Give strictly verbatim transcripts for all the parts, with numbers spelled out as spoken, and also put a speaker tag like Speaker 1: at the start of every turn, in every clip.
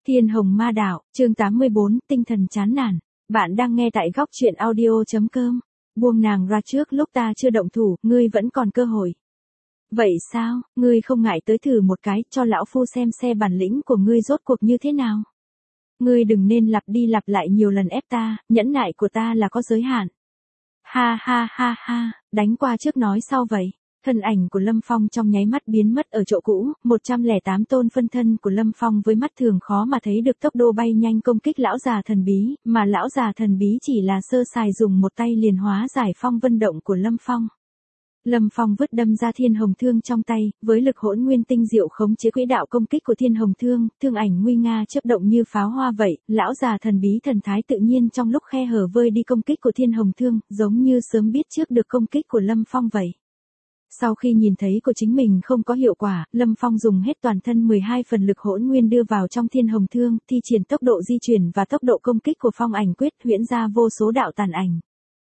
Speaker 1: Thiên Hồng Ma Đạo, chương tám mươi bốn, tinh thần chán nản. Bạn đang nghe tại góc truyện audio.com. Buông nàng ra trước lúc ta chưa động thủ, ngươi vẫn còn cơ hội. Vậy sao, ngươi không ngại tới thử một cái, cho lão phu xem xe bản lĩnh của ngươi rốt cuộc như thế nào. Ngươi đừng nên lặp đi lặp lại nhiều lần ép ta, nhẫn nại của ta là có giới hạn. Ha ha ha ha, đánh qua trước nói sau vậy. Thân ảnh của Lâm Phong trong nháy mắt biến mất ở chỗ cũ, một trăm lẻ tám tôn phân thân của Lâm Phong với mắt thường khó mà thấy được tốc độ bay nhanh công kích lão già thần bí, mà lão già thần bí chỉ là sơ sài dùng một tay liền hóa giải phong vân động của Lâm Phong. Lâm Phong vứt đâm ra thiên hồng thương trong tay, với lực hỗn nguyên tinh diệu khống chế quỹ đạo công kích của thiên hồng thương, thương ảnh nguy nga chớp động như pháo hoa vậy, lão già thần bí thần thái tự nhiên trong lúc khe hở vơi đi công kích của thiên hồng thương, giống như sớm biết trước được công kích của Lâm Phong vậy. Sau khi nhìn thấy của chính mình không có hiệu quả, Lâm Phong dùng hết toàn thân mười hai phần lực hỗn nguyên đưa vào trong thiên hồng thương, thi triển tốc độ di chuyển và tốc độ công kích của phong ảnh quyết huyễn ra vô số đạo tàn ảnh.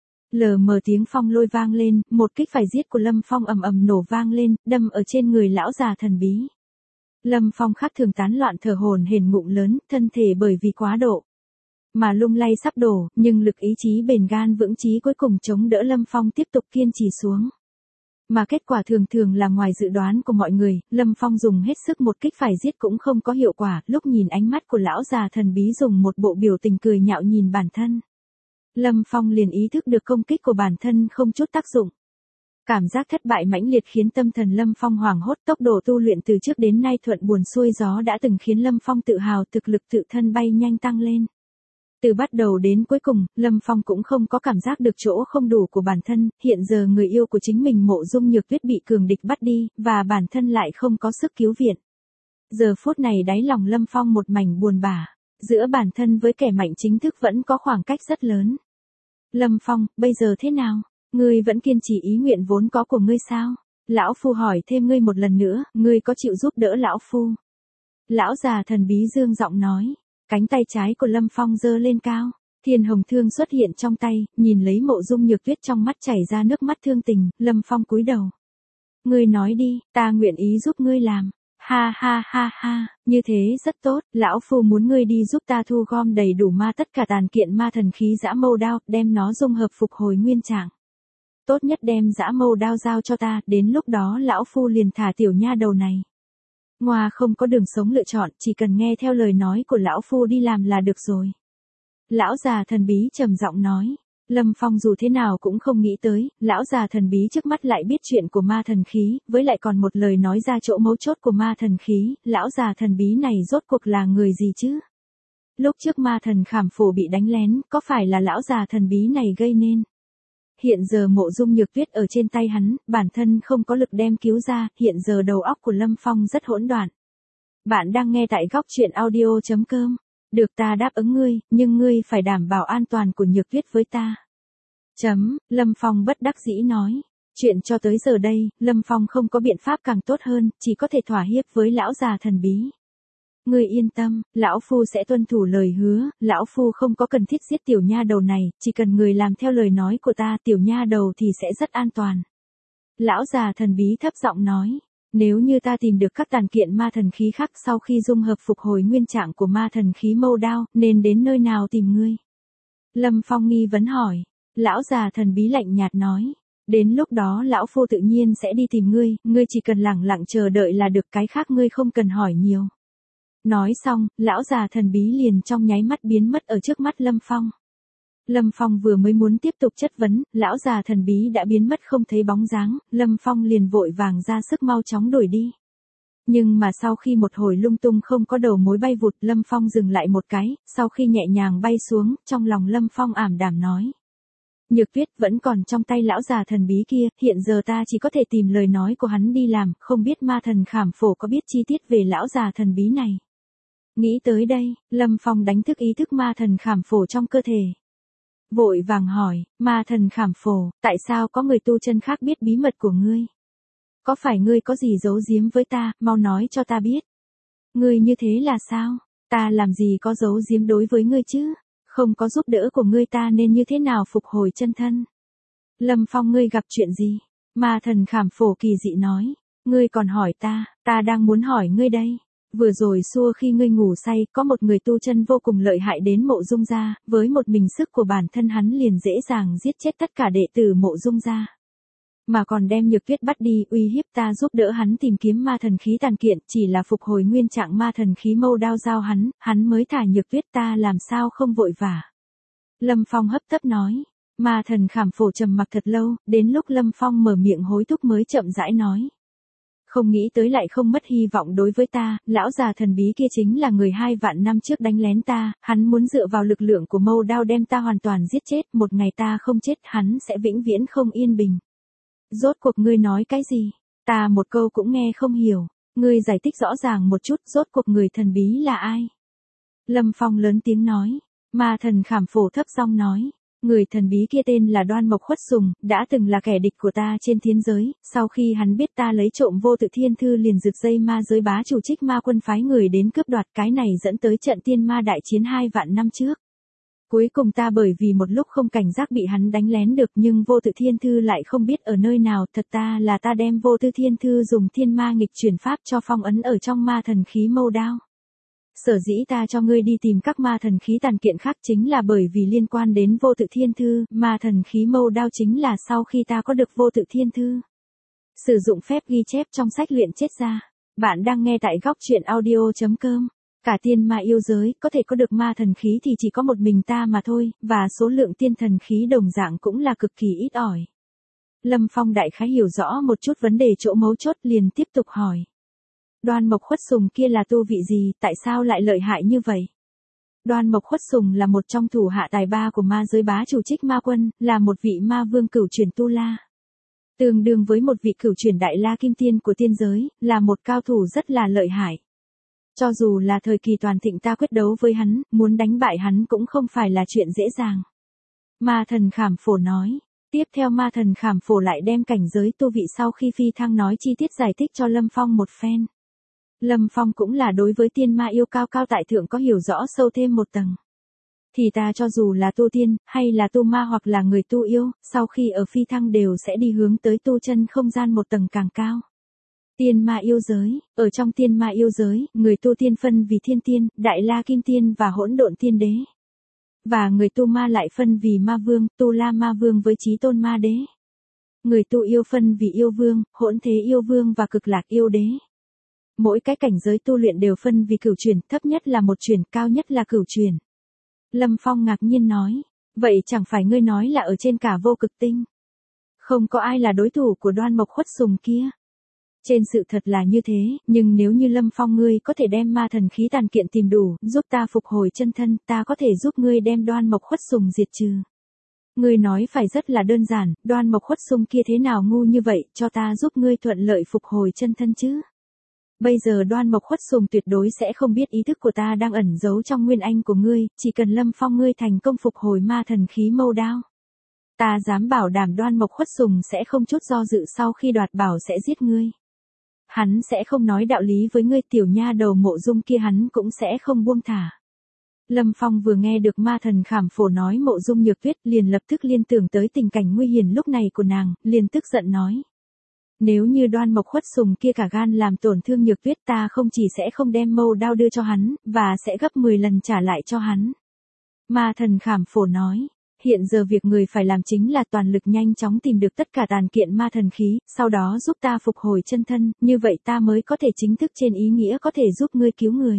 Speaker 1: Lờ mờ tiếng phong lôi vang lên, một kích phải giết của Lâm Phong ầm ầm nổ vang lên, đâm ở trên người lão già thần bí. Lâm Phong khác thường tán loạn thở hổn hển ngụm lớn, thân thể bởi vì quá độ mà lung lay sắp đổ, nhưng lực ý chí bền gan vững chí cuối cùng chống đỡ Lâm Phong tiếp tục kiên trì xuống. Mà kết quả thường thường là ngoài dự đoán của mọi người, Lâm Phong dùng hết sức một kích phải giết cũng không có hiệu quả, lúc nhìn ánh mắt của lão già thần bí dùng một bộ biểu tình cười nhạo nhìn bản thân. Lâm Phong liền ý thức được công kích của bản thân không chút tác dụng. Cảm giác thất bại mãnh liệt khiến tâm thần Lâm Phong hoảng hốt, tốc độ tu luyện từ trước đến nay thuận buồm xuôi gió đã từng khiến Lâm Phong tự hào, thực lực tự thân bay nhanh tăng lên. Từ bắt đầu đến cuối cùng, Lâm Phong cũng không có cảm giác được chỗ không đủ của bản thân, hiện giờ người yêu của chính mình Mộ Dung Nhược Tuyết bị cường địch bắt đi, và bản thân lại không có sức cứu viện. Giờ phút này đáy lòng Lâm Phong một mảnh buồn bã, giữa bản thân với kẻ mạnh chính thức vẫn có khoảng cách rất lớn. Lâm Phong, bây giờ thế nào? Ngươi vẫn kiên trì ý nguyện vốn có của ngươi sao? Lão Phu hỏi thêm ngươi một lần nữa, ngươi có chịu giúp đỡ Lão Phu? Lão già thần bí dương giọng nói. Cánh tay trái của Lâm Phong giơ lên cao, thiên hồng thương xuất hiện trong tay, nhìn lấy Mộ Dung Nhược Tuyết trong mắt chảy ra nước mắt thương tình, Lâm Phong cúi đầu. Ngươi nói đi, ta nguyện ý giúp ngươi làm. Ha ha ha ha, như thế rất tốt, lão phu muốn ngươi đi giúp ta thu gom đầy đủ ma tất cả tàn kiện ma thần khí dã mâu đao, đem nó dung hợp phục hồi nguyên trạng. Tốt nhất đem dã mâu đao giao cho ta, đến lúc đó lão phu liền thả tiểu nha đầu này. Ngoa không có đường sống lựa chọn, chỉ cần nghe theo lời nói của lão phu đi làm là được rồi. Lão già thần bí trầm giọng nói. Lâm Phong dù thế nào cũng không nghĩ tới, lão già thần bí trước mắt lại biết chuyện của ma thần khí, với lại còn một lời nói ra chỗ mấu chốt của ma thần khí, lão già thần bí này rốt cuộc là người gì chứ? Lúc trước ma thần Khảm Phổ bị đánh lén, có phải là lão già thần bí này gây nên? Hiện giờ Mộ Dung Nhược Tuyết ở trên tay hắn, bản thân không có lực đem cứu ra, hiện giờ đầu óc của Lâm Phong rất hỗn loạn. Bạn đang nghe tại góc truyện audio.com. Được, ta đáp ứng ngươi, nhưng ngươi phải đảm bảo an toàn của Nhược Tuyết với ta. Chấm, Lâm Phong bất đắc dĩ nói. Chuyện cho tới giờ đây, Lâm Phong không có biện pháp càng tốt hơn, chỉ có thể thỏa hiệp với lão già thần bí. Ngươi yên tâm, lão phu sẽ tuân thủ lời hứa, lão phu không có cần thiết giết tiểu nha đầu này, chỉ cần người làm theo lời nói của ta, tiểu nha đầu thì sẽ rất an toàn. Lão già thần bí thấp giọng nói, nếu như ta tìm được các tàn kiện ma thần khí khác sau khi dung hợp phục hồi nguyên trạng của ma thần khí mâu đao, nên đến nơi nào tìm ngươi? Lâm Phong nghi vấn hỏi, lão già thần bí lạnh nhạt nói, đến lúc đó lão phu tự nhiên sẽ đi tìm ngươi, ngươi chỉ cần lẳng lặng chờ đợi là được, cái khác ngươi không cần hỏi nhiều. Nói xong, lão già thần bí liền trong nháy mắt biến mất ở trước mắt Lâm Phong. Lâm Phong vừa mới muốn tiếp tục chất vấn, lão già thần bí đã biến mất không thấy bóng dáng, Lâm Phong liền vội vàng ra sức mau chóng đuổi đi. Nhưng mà sau khi một hồi lung tung không có đầu mối bay vụt, Lâm Phong dừng lại một cái, sau khi nhẹ nhàng bay xuống, trong lòng Lâm Phong ảm đạm nói. Nhược Tuyết vẫn còn trong tay lão già thần bí kia, hiện giờ ta chỉ có thể tìm lời nói của hắn đi làm, không biết ma thần Khảm Phổ có biết chi tiết về lão già thần bí này. Nghĩ tới đây, Lâm Phong đánh thức ý thức ma thần Khảm Phổ trong cơ thể. Vội vàng hỏi, ma thần Khảm Phổ, tại sao có người tu chân khác biết bí mật của ngươi? Có phải ngươi có gì giấu giếm với ta, mau nói cho ta biết. Ngươi như thế là sao? Ta làm gì có giấu giếm đối với ngươi chứ? Không có giúp đỡ của ngươi ta nên như thế nào phục hồi chân thân? Lâm Phong, ngươi gặp chuyện gì? Ma thần Khảm Phổ kỳ dị nói, ngươi còn hỏi ta, ta đang muốn hỏi ngươi đây. Vừa rồi xua khi ngươi ngủ say, có một người tu chân vô cùng lợi hại đến Mộ Dung gia, với một mình sức của bản thân hắn liền dễ dàng giết chết tất cả đệ tử Mộ Dung gia. Mà còn đem Nhược Tuyết bắt đi, uy hiếp ta giúp đỡ hắn tìm kiếm ma thần khí tàn kiện, chỉ là phục hồi nguyên trạng ma thần khí mâu đao giao hắn, hắn mới thả Nhược Tuyết, ta làm sao không vội vả. Lâm Phong hấp tấp nói. Ma thần Khảm Phổ trầm mặc thật lâu, đến lúc Lâm Phong mở miệng hối thúc mới chậm rãi nói. Không nghĩ tới lại không mất hy vọng đối với ta, lão già thần bí kia chính là người hai vạn năm trước đánh lén ta, hắn muốn dựa vào lực lượng của mâu đao đem ta hoàn toàn giết chết, một ngày ta không chết hắn sẽ vĩnh viễn không yên bình. Rốt cuộc ngươi nói cái gì? Ta một câu cũng nghe không hiểu, ngươi giải thích rõ ràng một chút, rốt cuộc người thần bí là ai? Lâm Phong lớn tiếng nói, ma thần Khảm Phổ thấp giọng nói. Người thần bí kia tên là Đoan Mộc Khuất Sùng, đã từng là kẻ địch của ta trên thiên giới, sau khi hắn biết ta lấy trộm vô tự thiên thư liền rực dây ma giới bá chủ Trích Ma Quân phái người đến cướp đoạt, cái này dẫn tới trận tiên ma đại chiến hai vạn năm trước. Cuối cùng ta bởi vì một lúc không cảnh giác bị hắn đánh lén được, nhưng vô tự thiên thư lại không biết ở nơi nào, thật ta là ta đem vô tự thiên thư dùng thiên ma nghịch chuyển pháp cho phong ấn ở trong ma thần khí mâu đao. Sở dĩ ta cho ngươi đi tìm các ma thần khí tàn kiện khác chính là bởi vì liên quan đến vô tự thiên thư, ma thần khí mâu đao chính là sau khi ta có được vô tự thiên thư. Sử dụng phép ghi chép trong sách luyện chết ra. Bạn đang nghe tại góc truyện audio chấm com. Cả tiên ma yêu giới, có thể có được ma thần khí thì chỉ có một mình ta mà thôi, và số lượng tiên thần khí đồng dạng cũng là cực kỳ ít ỏi. Lâm Phong đại khái hiểu rõ một chút vấn đề chỗ mấu chốt liền tiếp tục hỏi. Đoan Mộc Khuất Sùng kia là tu vị gì, tại sao lại lợi hại như vậy? Đoan Mộc Khuất Sùng là một trong thủ hạ tài ba của ma giới bá chủ Trích Ma Quân, là một vị ma vương cửu truyền tu la. Tương đương với một vị cửu truyền đại la kim tiên của tiên giới, là một cao thủ rất là lợi hại. Cho dù là thời kỳ toàn thịnh ta quyết đấu với hắn, muốn đánh bại hắn cũng không phải là chuyện dễ dàng. Ma thần Khảm Phổ nói. Tiếp theo ma thần Khảm Phổ lại đem cảnh giới tu vị sau khi phi thăng nói chi tiết giải thích cho Lâm Phong một phen. Lâm Phong cũng là đối với tiên ma yêu cao cao tại thượng có hiểu rõ sâu thêm một tầng. Thì ta cho dù là tu tiên, hay là tu ma hoặc là người tu yêu, sau khi ở phi thăng đều sẽ đi hướng tới tu chân không gian một tầng càng cao. Tiên ma yêu giới, ở trong tiên ma yêu giới, người tu tiên phân vì thiên tiên, đại la kim tiên và hỗn độn tiên đế. Và người tu ma lại phân vì ma vương, tu la ma vương với chí tôn ma đế. Người tu yêu phân vì yêu vương, hỗn thế yêu vương và cực lạc yêu đế. Mỗi cái cảnh giới tu luyện đều phân vì cửu truyền, thấp nhất là một truyền, cao nhất là cửu truyền. Lâm Phong ngạc nhiên nói, vậy chẳng phải ngươi nói là ở trên cả vô cực tinh. Không có ai là đối thủ của Đoan Mộc Khuất Sùng kia. Trên sự thật là như thế, nhưng nếu như Lâm Phong ngươi có thể đem ma thần khí tàn kiện tìm đủ, giúp ta phục hồi chân thân, ta có thể giúp ngươi đem Đoan Mộc Khuất Sùng diệt trừ. Ngươi nói phải rất là đơn giản, Đoan Mộc Khuất Sùng kia thế nào ngu như vậy, cho ta giúp ngươi thuận lợi phục hồi chân thân chứ. Bây giờ Đoan Mộc Khuất Sùng tuyệt đối sẽ không biết ý thức của ta đang ẩn giấu trong nguyên anh của ngươi, chỉ cần Lâm Phong ngươi thành công phục hồi ma thần khí mâu đao. Ta dám bảo đảm Đoan Mộc Khuất Sùng sẽ không chút do dự sau khi đoạt bảo sẽ giết ngươi. Hắn sẽ không nói đạo lý với ngươi, tiểu nha đầu Mộ Dung kia hắn cũng sẽ không buông thả. Lâm Phong vừa nghe được ma thần Khảm Phổ nói Mộ Dung Nhược Tuyết liền lập tức liên tưởng tới tình cảnh nguy hiểm lúc này của nàng, liền tức giận nói. Nếu như Đoan Mộc Khuất Sùng kia cả gan làm tổn thương Nhược Tuyết ta không chỉ sẽ không đem mâu đao đưa cho hắn, và sẽ gấp mười lần trả lại cho hắn. Ma thần Khảm Phổ nói. Hiện giờ việc người phải làm chính là toàn lực nhanh chóng tìm được tất cả tàn kiện ma thần khí, sau đó giúp ta phục hồi chân thân, như vậy ta mới có thể chính thức trên ý nghĩa có thể giúp ngươi cứu người.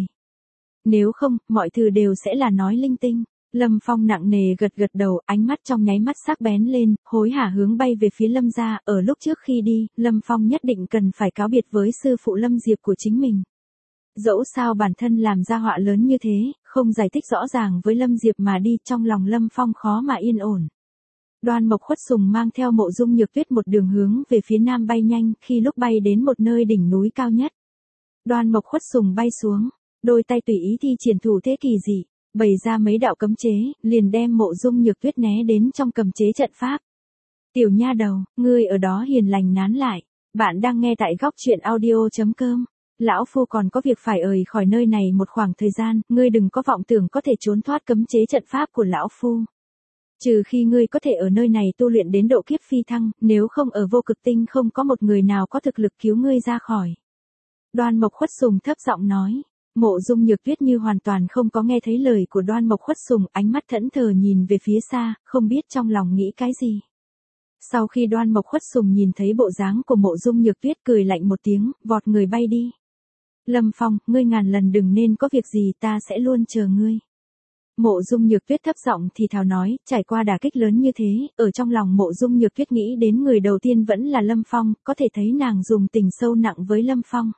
Speaker 1: Nếu không, mọi thứ đều sẽ là nói linh tinh. Lâm Phong nặng nề gật gật đầu, ánh mắt trong nháy mắt sắc bén lên, hối hả hướng bay về phía Lâm gia, ở lúc trước khi đi, Lâm Phong nhất định cần phải cáo biệt với sư phụ Lâm Diệp của chính mình. Dẫu sao bản thân làm ra họa lớn như thế, không giải thích rõ ràng với Lâm Diệp mà đi, trong lòng Lâm Phong khó mà yên ổn. Đoan Mộc Khuất Sùng mang theo Mộ Dung Nhược Tuyết một đường hướng về phía nam bay nhanh, khi lúc bay đến một nơi đỉnh núi cao nhất. Đoan Mộc Khuất Sùng bay xuống, đôi tay tùy ý thi triển thủ thế kỳ dị, bày ra mấy đạo cấm chế, liền đem Mộ Dung Nhược Tuyết né đến trong cầm chế trận pháp. Tiểu nha đầu, ngươi ở đó hiền lành nán lại, bạn đang nghe tại góc truyện audio chấm com. Lão Phu còn có việc phải rời khỏi nơi này một khoảng thời gian, ngươi đừng có vọng tưởng có thể trốn thoát cấm chế trận pháp của Lão Phu. Trừ khi ngươi có thể ở nơi này tu luyện đến độ kiếp phi thăng, nếu không ở vô cực tinh không có một người nào có thực lực cứu ngươi ra khỏi. Đoan Mộc Khuất Sùng thấp giọng nói, Mộ Dung Nhược Tuyết như hoàn toàn không có nghe thấy lời của Đoan Mộc Khuất Sùng, ánh mắt thẫn thờ nhìn về phía xa, không biết trong lòng nghĩ cái gì. Sau khi Đoan Mộc Khuất Sùng nhìn thấy bộ dáng của Mộ Dung Nhược Tuyết cười lạnh một tiếng, vọt người bay đi. Lâm Phong, ngươi ngàn lần đừng nên có việc gì, ta sẽ luôn chờ ngươi. Mộ Dung Nhược Tuyết thấp giọng thì thào nói, trải qua đả kích lớn như thế, ở trong lòng Mộ Dung Nhược Tuyết nghĩ đến người đầu tiên vẫn là Lâm Phong, có thể thấy nàng dùng tình sâu nặng với Lâm Phong.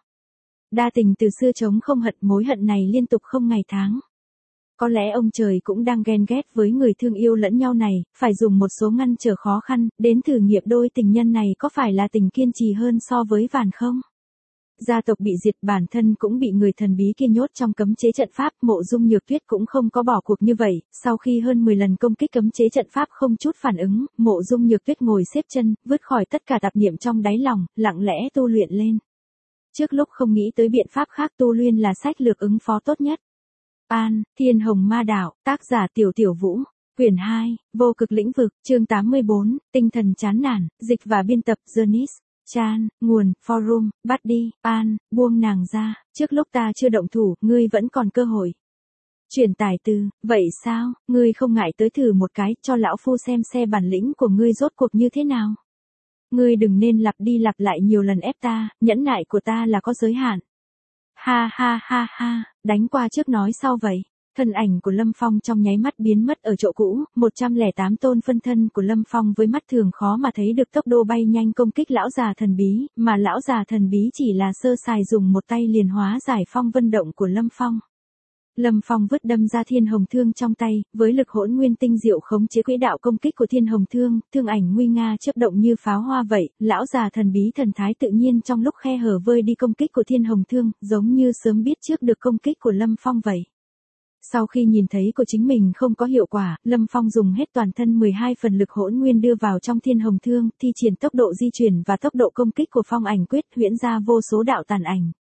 Speaker 1: Đa tình từ xưa chống không hận, mối hận này liên tục không ngày tháng. Có lẽ ông trời cũng đang ghen ghét với người thương yêu lẫn nhau này, phải dùng một số ngăn trở khó khăn, đến thử nghiệm đôi tình nhân này có phải là tình kiên trì hơn so với vàn không? Gia tộc bị diệt, bản thân cũng bị người thần bí kia nhốt trong cấm chế trận pháp, Mộ Dung Nhược Tuyết cũng không có bỏ cuộc như vậy, sau khi hơn mười lần công kích cấm chế trận pháp không chút phản ứng, Mộ Dung Nhược Tuyết ngồi xếp chân, vứt khỏi tất cả tạp niệm trong đáy lòng, lặng lẽ tu luyện lên. Trước lúc không nghĩ tới biện pháp khác, tu luyện là sách lược ứng phó tốt nhất. An, Thiên Hồng Ma Đạo, tác giả Tiểu Tiểu Vũ, quyển hai, Vô Cực Lĩnh Vực, chương tám mươi bốn, Tinh Thần Chán Nản, dịch và biên tập Janice. Chan, nguồn, forum, bắt đi, An, buông nàng ra, trước lúc ta chưa động thủ, ngươi vẫn còn cơ hội. Truyền tải từ, vậy sao, ngươi không ngại tới thử một cái, cho lão phu xem xe bản lĩnh của ngươi rốt cuộc như thế nào. Ngươi đừng nên lặp đi lặp lại nhiều lần ép ta, nhẫn nại của ta là có giới hạn. Ha ha ha ha, đánh qua trước nói sau vậy. Thân ảnh của Lâm Phong trong nháy mắt biến mất ở chỗ cũ, một trăm lẻ tám tôn phân thân của Lâm Phong với mắt thường khó mà thấy được tốc độ bay nhanh công kích lão già thần bí, mà lão già thần bí chỉ là sơ sài dùng một tay liền hóa giải phong vân động của Lâm Phong. Lâm Phong vứt đâm ra Thiên Hồng Thương trong tay, với lực hỗn nguyên tinh diệu khống chế quỹ đạo công kích của Thiên Hồng Thương, thương ảnh nguy nga chớp động như pháo hoa vậy, lão già thần bí thần thái tự nhiên trong lúc khe hở vơi đi công kích của Thiên Hồng Thương, giống như sớm biết trước được công kích của Lâm Phong vậy. Sau khi nhìn thấy của chính mình không có hiệu quả, Lâm Phong dùng hết toàn thân mười hai phần lực hỗn nguyên đưa vào trong Thiên Hồng Thương, thi triển tốc độ di chuyển và tốc độ công kích của phong ảnh quyết, huyễn ra vô số đạo tàn ảnh.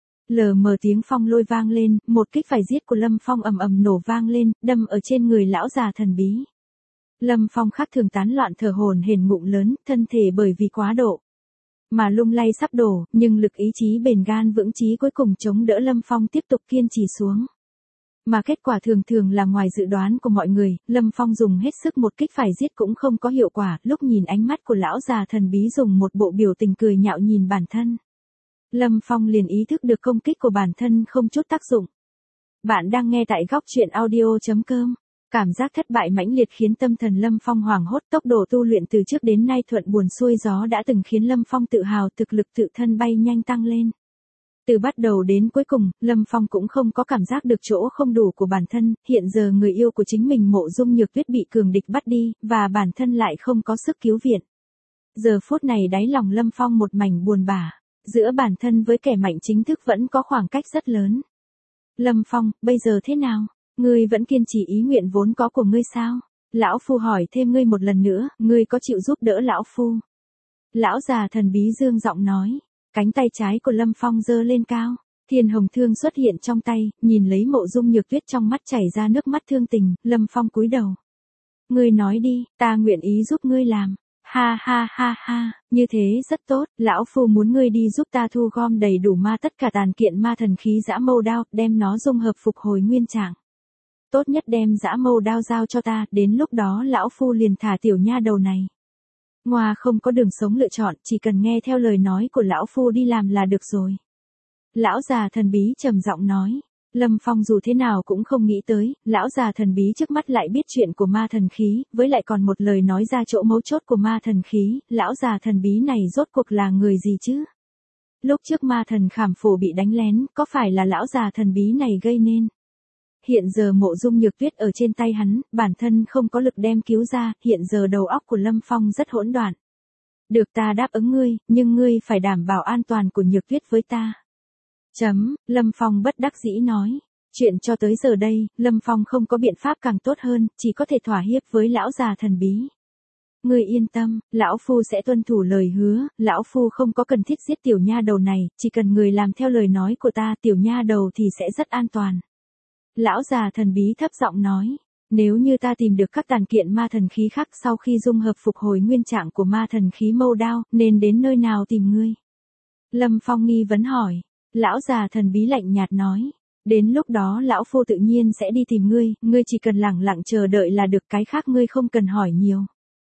Speaker 1: Lờ mờ tiếng phong lôi vang lên, một kích phải giết của Lâm Phong ầm ầm nổ vang lên, đâm ở trên người lão già thần bí. Lâm Phong khác thường tán loạn thở hổn hển ngụm lớn, thân thể bởi vì quá độ mà lung lay sắp đổ, nhưng lực ý chí bền gan vững chí cuối cùng chống đỡ Lâm Phong tiếp tục kiên trì xuống. Mà kết quả thường thường là ngoài dự đoán của mọi người, Lâm Phong dùng hết sức một kích phải giết cũng không có hiệu quả, lúc nhìn ánh mắt của lão già thần bí dùng một bộ biểu tình cười nhạo nhìn bản thân. Lâm Phong liền ý thức được công kích của bản thân không chút tác dụng. Bạn đang nghe tại góc truyện audio chấm com. Cảm giác thất bại mãnh liệt khiến tâm thần Lâm Phong hoảng hốt, tốc độ tu luyện từ trước đến nay thuận buồm xuôi gió đã từng khiến Lâm Phong tự hào, thực lực tự thân bay nhanh tăng lên. Từ bắt đầu đến cuối cùng, Lâm Phong cũng không có cảm giác được chỗ không đủ của bản thân, hiện giờ người yêu của chính mình Mộ Dung Nhược Tuyết bị cường địch bắt đi, và bản thân lại không có sức cứu viện. Giờ phút này đáy lòng Lâm Phong một mảnh buồn bã, giữa bản thân với kẻ mạnh chính thức vẫn có khoảng cách rất lớn. Lâm Phong, bây giờ thế nào? Ngươi vẫn kiên trì ý nguyện vốn có của ngươi sao? Lão Phu hỏi thêm ngươi một lần nữa, ngươi có chịu giúp đỡ Lão Phu? Lão già thần bí dương giọng nói. Cánh tay trái của Lâm Phong giơ lên cao, Thiên Hồng Thương xuất hiện trong tay, nhìn lấy Mộ Dung Nhược Tuyết trong mắt chảy ra nước mắt thương tình, Lâm Phong cúi đầu. Ngươi nói đi, ta nguyện ý giúp ngươi làm. Ha ha ha ha, như thế rất tốt, lão phu muốn ngươi đi giúp ta thu gom đầy đủ ma tất cả tàn kiện ma thần khí dã mâu đao, đem nó dung hợp phục hồi nguyên trạng. Tốt nhất đem dã mâu đao giao cho ta, đến lúc đó lão phu liền thả tiểu nha đầu này. Ngoa không có đường sống lựa chọn, chỉ cần nghe theo lời nói của lão phu đi làm là được rồi. Lão già thần bí trầm giọng nói. Lâm Phong dù thế nào cũng không nghĩ tới, lão già thần bí trước mắt lại biết chuyện của ma thần khí, với lại còn một lời nói ra chỗ mấu chốt của ma thần khí, lão già thần bí này rốt cuộc là người gì chứ? Lúc trước ma thần Khảm Phổ bị đánh lén, có phải là lão già thần bí này gây nên? Hiện giờ Mộ Dung Nhược Tuyết ở trên tay hắn, bản thân không có lực đem cứu ra, hiện giờ đầu óc của Lâm Phong rất hỗn loạn. Được, ta đáp ứng ngươi, nhưng ngươi phải đảm bảo an toàn của Nhược Tuyết với ta. Chấm, Lâm Phong bất đắc dĩ nói. Chuyện cho tới giờ đây, Lâm Phong không có biện pháp càng tốt hơn, chỉ có thể thỏa hiệp với lão già thần bí. Ngươi yên tâm, lão phu sẽ tuân thủ lời hứa, lão phu không có cần thiết giết tiểu nha đầu này, chỉ cần người làm theo lời nói của ta, tiểu nha đầu thì sẽ rất an toàn. Lão già thần bí thấp giọng nói, nếu như ta tìm được các tàn kiện ma thần khí khác sau khi dung hợp phục hồi nguyên trạng của ma thần khí mâu đao, nên đến nơi nào tìm ngươi? Lâm Phong nghi vấn hỏi. Lão già thần bí lạnh nhạt nói, Đến lúc đó lão phu tự nhiên sẽ đi tìm ngươi, ngươi chỉ cần lẳng lặng chờ đợi là được, cái khác ngươi không cần hỏi nhiều.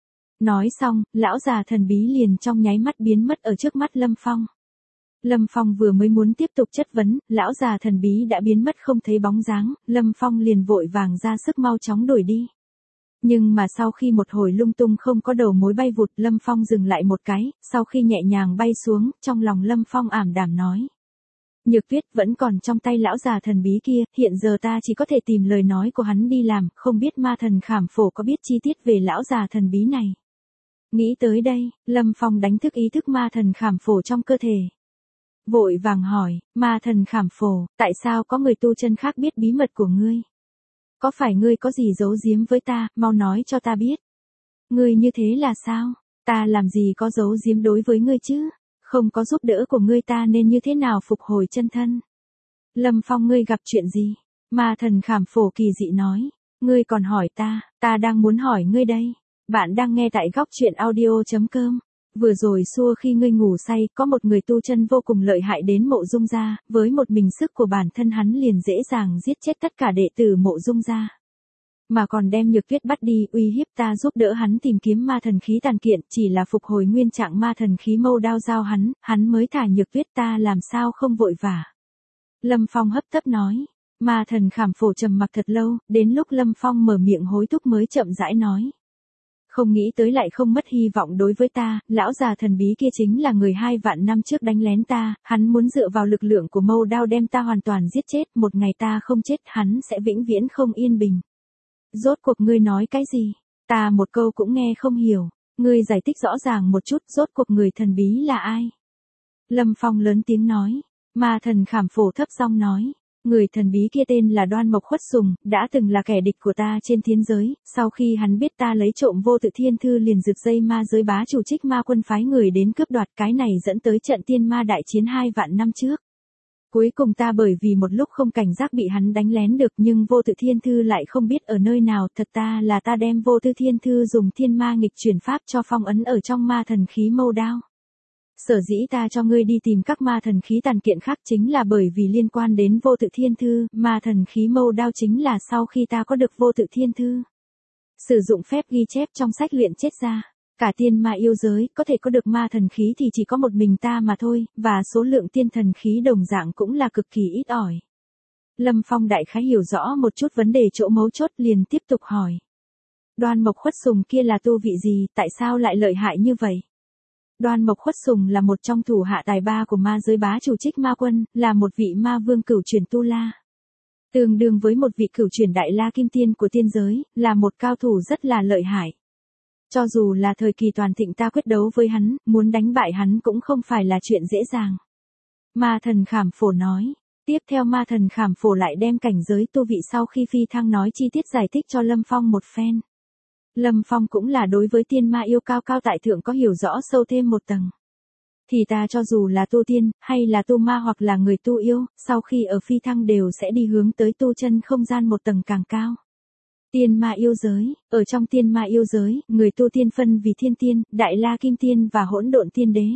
Speaker 1: Nói xong, lão già thần bí liền trong nháy mắt biến mất ở trước mắt Lâm Phong. Lâm Phong vừa mới muốn tiếp tục chất vấn, lão già thần bí đã biến mất không thấy bóng dáng, Lâm Phong liền vội vàng ra sức mau chóng đuổi đi. Nhưng mà sau khi một hồi lung tung không có đầu mối bay vụt, Lâm Phong dừng lại một cái, sau khi nhẹ nhàng bay xuống, trong lòng Lâm Phong ảm đạm nói. Nhược Tuyết vẫn còn trong tay lão già thần bí kia, hiện giờ ta chỉ có thể tìm lời nói của hắn đi làm, không biết ma thần Khảm Phổ có biết chi tiết về lão già thần bí này. Nghĩ tới đây, Lâm Phong đánh thức ý thức ma thần Khảm Phổ trong cơ thể. Vội vàng hỏi, ma thần Khảm Phổ, tại sao có người tu chân khác biết bí mật của ngươi? Có phải ngươi có gì giấu giếm với ta, mau nói cho ta biết. Ngươi như thế là sao? Ta làm gì có giấu giếm đối với ngươi chứ? Không có giúp đỡ của ngươi ta nên như thế nào phục hồi chân thân? Lâm Phong, ngươi gặp chuyện gì? Ma thần Khảm Phổ kỳ dị nói. Ngươi còn hỏi ta, ta đang muốn hỏi ngươi đây. Bạn đang nghe tại góc truyện audio.com. Vừa rồi xua khi ngươi ngủ say, có một người tu chân vô cùng lợi hại đến Mộ Dung gia, với một mình sức của bản thân hắn liền dễ dàng giết chết tất cả đệ tử Mộ Dung gia. Mà còn đem Nhược Tuyết bắt đi, uy hiếp ta giúp đỡ hắn tìm kiếm ma thần khí tàn kiện, chỉ là phục hồi nguyên trạng ma thần khí mâu đao giao hắn, hắn mới thả Nhược Tuyết, ta làm sao không vội vã. Lâm Phong hấp tấp nói. Ma thần Khảm Phổ trầm mặc thật lâu, đến lúc Lâm Phong mở miệng hối thúc mới chậm rãi nói. Không nghĩ tới lại không mất hy vọng đối với ta, lão già thần bí kia chính là người hai vạn năm trước đánh lén ta, hắn muốn dựa vào lực lượng của mâu đao đem ta hoàn toàn giết chết, một ngày ta không chết hắn sẽ vĩnh viễn không yên bình. Rốt cuộc ngươi nói cái gì? Ta một câu cũng nghe không hiểu, ngươi giải thích rõ ràng một chút, rốt cuộc người thần bí là ai? Lâm Phong lớn tiếng nói, ma thần Khảm Phổ thấp giọng nói. Người thần bí kia tên là Đoan Mộc Khuất Sùng, đã từng là kẻ địch của ta trên thiên giới, sau khi hắn biết ta lấy trộm vô tự thiên thư liền rực dây ma giới bá chủ Trích Ma Quân phái người đến cướp đoạt, cái này dẫn tới trận tiên ma đại chiến hai vạn năm trước. Cuối cùng ta bởi vì một lúc không cảnh giác bị hắn đánh lén được, nhưng vô tự thiên thư lại không biết ở nơi nào, thật ta là ta đem vô tự thiên thư dùng thiên ma nghịch chuyển pháp cho phong ấn ở trong ma thần khí mâu đao. Sở dĩ ta cho ngươi đi tìm các ma thần khí tàn kiện khác chính là bởi vì liên quan đến vô tự thiên thư, ma thần khí mâu đao chính là sau khi ta có được vô tự thiên thư. Sử dụng phép ghi chép trong sách luyện chết ra, cả tiên ma yêu giới có thể có được ma thần khí thì chỉ có một mình ta mà thôi, và số lượng tiên thần khí đồng dạng cũng là cực kỳ ít ỏi. Lâm Phong đại khái hiểu rõ một chút vấn đề chỗ mấu chốt liền tiếp tục hỏi. Đoan Mộc Khuất Sùng kia là tu vị gì, tại sao lại lợi hại như vậy? Đoan Mộc Khuất Sùng là một trong thủ hạ tài ba của ma giới bá chủ Trích Ma Quân, là một vị ma vương cửu truyền tu la. Tương đương với một vị cửu truyền đại la kim tiên của tiên giới, là một cao thủ rất là lợi hại. Cho dù là thời kỳ toàn thịnh ta quyết đấu với hắn, muốn đánh bại hắn cũng không phải là chuyện dễ dàng. Ma thần Khảm Phổ nói. Tiếp theo ma thần Khảm Phổ lại đem cảnh giới tu vị sau khi phi thăng nói chi tiết giải thích cho Lâm Phong một phen. Lâm Phong cũng là đối với tiên ma yêu cao cao tại thượng có hiểu rõ sâu thêm một tầng. Thì ta cho dù là tu tiên, hay là tu ma hoặc là người tu yêu, sau khi ở phi thăng đều sẽ đi hướng tới tu chân không gian một tầng càng cao. Tiên ma yêu giới, ở trong tiên ma yêu giới, người tu tiên phân vì thiên tiên, đại la kim tiên và hỗn độn tiên đế.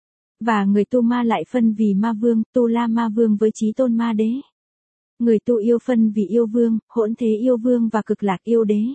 Speaker 1: Và người tu ma lại phân vì ma vương, tu la ma vương với chí tôn ma đế. Người tu yêu phân vì yêu vương, hỗn thế yêu vương và cực lạc yêu đế.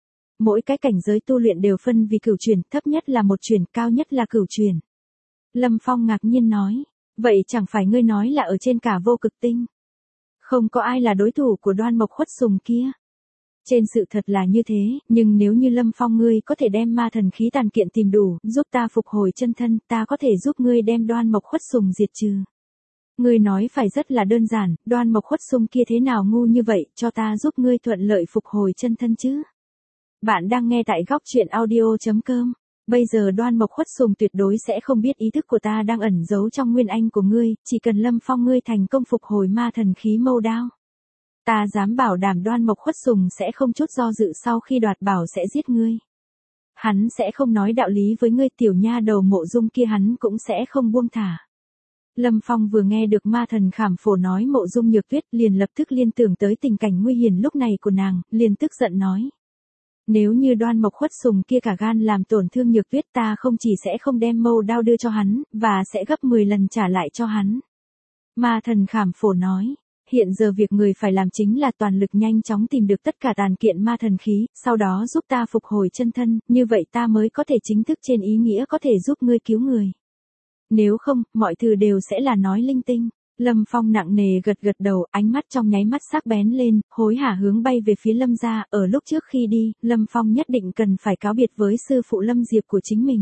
Speaker 1: Mỗi cái cảnh giới tu luyện đều phân vì cửu truyền, thấp nhất là một truyền, cao nhất là cửu truyền. Lâm Phong ngạc nhiên nói, vậy chẳng phải ngươi nói là ở trên cả vô cực tinh. Không có ai là đối thủ của Đoan Mộc Khuất Sùng kia. Trên sự thật là như thế, nhưng nếu như Lâm Phong ngươi có thể đem ma thần khí tàn kiện tìm đủ, giúp ta phục hồi chân thân, ta có thể giúp ngươi đem Đoan Mộc Khuất Sùng diệt trừ. Ngươi nói phải rất là đơn giản, Đoan Mộc Khuất Sùng kia thế nào ngu như vậy, cho ta giúp ngươi thuận lợi phục hồi chân thân chứ. Bạn đang nghe tại góc truyện audio.com. Bây giờ Đoan Mộc Khuất Sùng tuyệt đối sẽ không biết ý thức của ta đang ẩn giấu trong nguyên anh của ngươi, chỉ cần Lâm Phong ngươi thành công phục hồi ma thần khí mâu đao. Ta dám bảo đảm Đoan Mộc Khuất Sùng sẽ không chút do dự sau khi đoạt bảo sẽ giết ngươi. Hắn sẽ không nói đạo lý với ngươi, tiểu nha đầu Mộ Dung kia hắn cũng sẽ không buông thả. Lâm Phong vừa nghe được ma thần Khảm Phổ nói Mộ Dung Nhược Tuyết liền lập tức liên tưởng tới tình cảnh nguy hiểm lúc này của nàng, liền tức giận nói. Nếu như Đoan Mộc Khuất Sùng kia cả gan làm tổn thương Nhược Tuyết ta không chỉ sẽ không đem mâu đao đưa cho hắn, và sẽ gấp mười lần trả lại cho hắn. Ma thần Khảm Phổ nói, hiện giờ việc người phải làm chính là toàn lực nhanh chóng tìm được tất cả tàn kiện ma thần khí, sau đó giúp ta phục hồi chân thân, như vậy ta mới có thể chính thức trên ý nghĩa có thể giúp ngươi cứu người. Nếu không, mọi thứ đều sẽ là nói linh tinh. Lâm Phong nặng nề gật gật đầu, ánh mắt trong nháy mắt sắc bén lên, hối hả hướng bay về phía Lâm gia. Ở lúc trước khi đi, Lâm Phong nhất định cần phải cáo biệt với sư phụ Lâm Diệp của chính mình.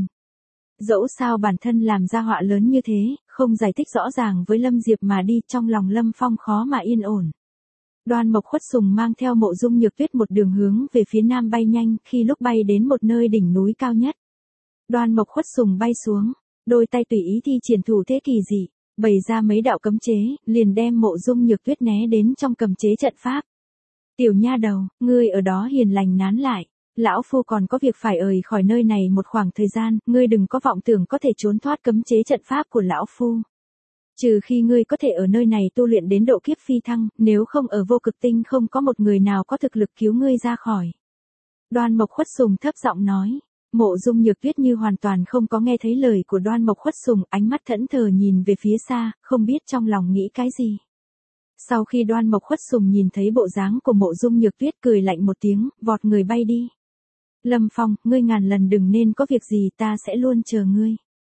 Speaker 1: Dẫu sao bản thân làm ra họa lớn như thế, không giải thích rõ ràng với Lâm Diệp mà đi, trong lòng Lâm Phong khó mà yên ổn. Đoan Mộc Khuất Sùng mang theo Mộ Dung Nhược Tuyết một đường hướng về phía nam bay nhanh, khi lúc bay đến một nơi đỉnh núi cao nhất. Đoan Mộc Khuất Sùng bay xuống, đôi tay tùy ý thi triển thủ thế kỳ dị, bày ra mấy đạo cấm chế, liền đem Mộ Dung Nhược Tuyết né đến trong cầm chế trận pháp. Tiểu nha đầu, ngươi ở đó hiền lành nán lại. Lão phu còn có việc phải rời khỏi nơi này một khoảng thời gian, ngươi đừng có vọng tưởng có thể trốn thoát cấm chế trận pháp của lão phu. Trừ khi ngươi có thể ở nơi này tu luyện đến độ kiếp phi thăng, nếu không ở Vô Cực Tinh không có một người nào có thực lực cứu ngươi ra khỏi. Đoan Mộc Khuất Sùng thấp giọng nói. Mộ Dung Nhược Tuyết như hoàn toàn không có nghe thấy lời của Đoan Mộc Khuất Sùng, ánh mắt thẫn thờ nhìn về phía xa, không biết trong lòng nghĩ cái gì. Sau khi Đoan Mộc Khuất Sùng nhìn thấy bộ dáng của Mộ Dung Nhược Tuyết, cười lạnh một tiếng, vọt người bay đi. Lâm Phong, ngươi ngàn lần đừng nên có việc gì, ta sẽ luôn chờ ngươi.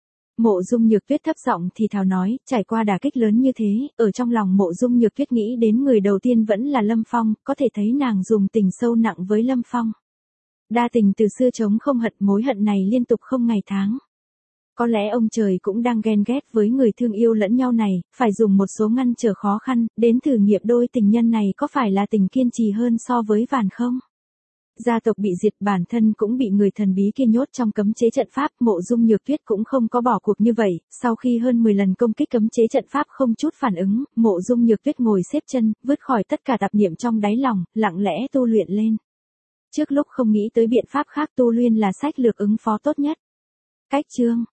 Speaker 1: Mộ Dung Nhược Tuyết thấp giọng thì thào nói, trải qua đả kích lớn như thế, ở trong lòng Mộ Dung Nhược Tuyết nghĩ đến người đầu tiên vẫn là Lâm Phong, có thể thấy nàng dùng tình sâu nặng với Lâm Phong. Đa tình từ xưa chống không hận, mối hận này liên tục không ngày tháng. Có lẽ ông trời cũng đang ghen ghét với người thương yêu lẫn nhau này, phải dùng một số ngăn trở khó khăn, đến thử nghiệm đôi tình nhân này có phải là tình kiên trì hơn so với vàn không. Gia tộc bị diệt, bản thân cũng bị người thần bí kia nhốt trong cấm chế trận pháp, Mộ Dung Nhược Tuyết cũng không có bỏ cuộc như vậy, sau khi hơn mười lần công kích cấm chế trận pháp không chút phản ứng, Mộ Dung Nhược Tuyết ngồi xếp chân, vứt khỏi tất cả tạp niệm trong đáy lòng, lặng lẽ tu luyện lên. Trước lúc không nghĩ tới biện pháp khác, tu luyện là sách lược ứng phó tốt nhất. Cách chương